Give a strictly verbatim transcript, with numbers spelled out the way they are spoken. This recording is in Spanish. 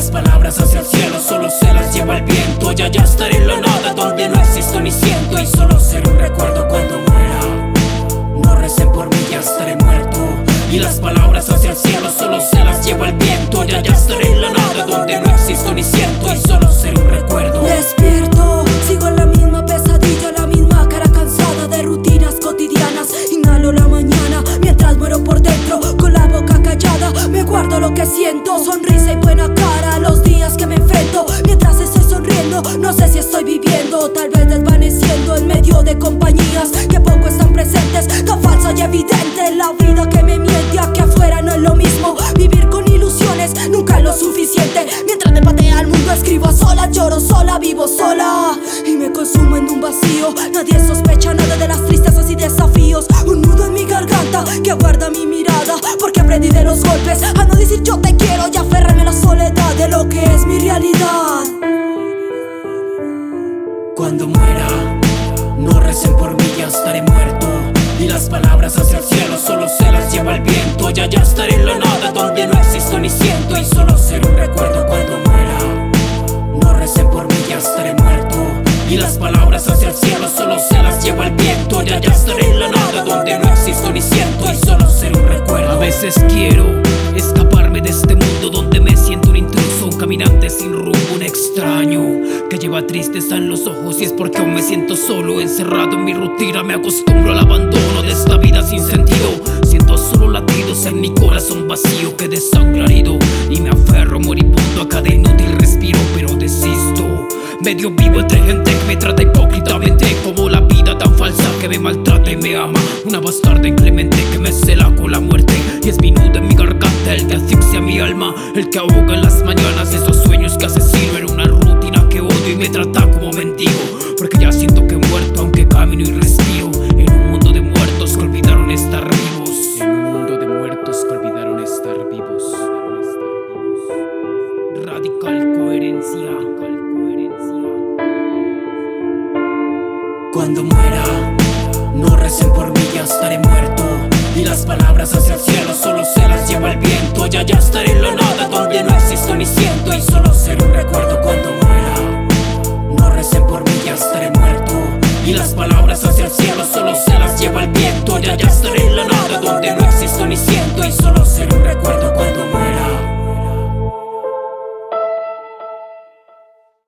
las palabras hacia el cielo solo se las lleva el viento. Ya ya estaré en la nada donde no existo ni siento, y solo seré un recuerdo cuando muera. No recen por mí, ya estaré muerto. Y las palabras hacia el cielo solo se las lleva el viento. Ya ya estaré en la nada donde no existo ni siento, y solo seré un recuerdo. Despierto, sigo en la misma pesadilla, la misma cara cansada de rutinas cotidianas. Inhalo la mañana mientras muero por dentro, con la boca callada me guardo lo que siento. Sonrisa y buena cara los días que me enfrento. Mientras estoy sonriendo, no sé si estoy viviendo, tal vez desvaneciendo en medio de compañías que poco están presentes. Tan falsa y evidente la vida que me miente. Aquí afuera no es lo mismo, vivir con ilusiones nunca es lo suficiente. Mientras me patea el mundo, escribo a solas, lloro sola, vivo sola y me consumo en un vacío. Nadie sospecha nada de las tristezas y desafíos. Un nudo en mi garganta que aguarda mi mirada, porque aprendí de los golpes a no decir yo te quiero y aferrarme a la soledad de lo que es mi realidad. Cuando muera, no recen por mí, ya estaré muerto. Y las palabras hacia el cielo solo se las lleva el viento. Ya ya estaré en la nada donde no existo ni siento, y solo seré un recuerdo cuando muera. No recen por mí, ya estaré muerto. Y las palabras hacia el cielo solo se las lleva el viento. Ya ya estaré en la nada donde no existo ni siento, y solo seré un recuerdo. A veces quiero escaparme de este mundo donde me siento un intruso, un caminante sin rumbo, un extraño que lleva tristeza en los ojos. Y es porque aún me siento solo, encerrado en mi rutina. Me acostumbro al abandono de esta vida sin sentido. Siento solo latidos en mi corazón vacío que desangra herido, y me aferro moribundo a cada inútil respiro, pero desisto. Medio vivo entre gente que me trata hipócritamente, como la vida tan falsa que me maltrata y me ama. Una bastarda inclemente que me cela con la muerte, y es mi nudo en mi garganta el que asfixia mi alma, el que ahoga en las mañanas esos sueños que asesino en una rutina que odio y me trata como mendigo. Porque ya siento que he muerto aunque camino y respiro en un mundo de muertos que olvidaron estar vivos. En un mundo de muertos que olvidaron estar vivos. Radical coherencia. Cuando muera, no recen por mí, ya estaré muerto. Y las palabras hacia el cielo solo se las lleva el viento. Ya ya estaré en la nada donde no existo ni siento, y solo seré un recuerdo cuando muera. No recen por mí, ya estaré muerto. Y las palabras hacia el cielo solo se las lleva el viento. Ya ya estaré en la nada donde no existo ni siento, y solo seré un recuerdo cuando muera.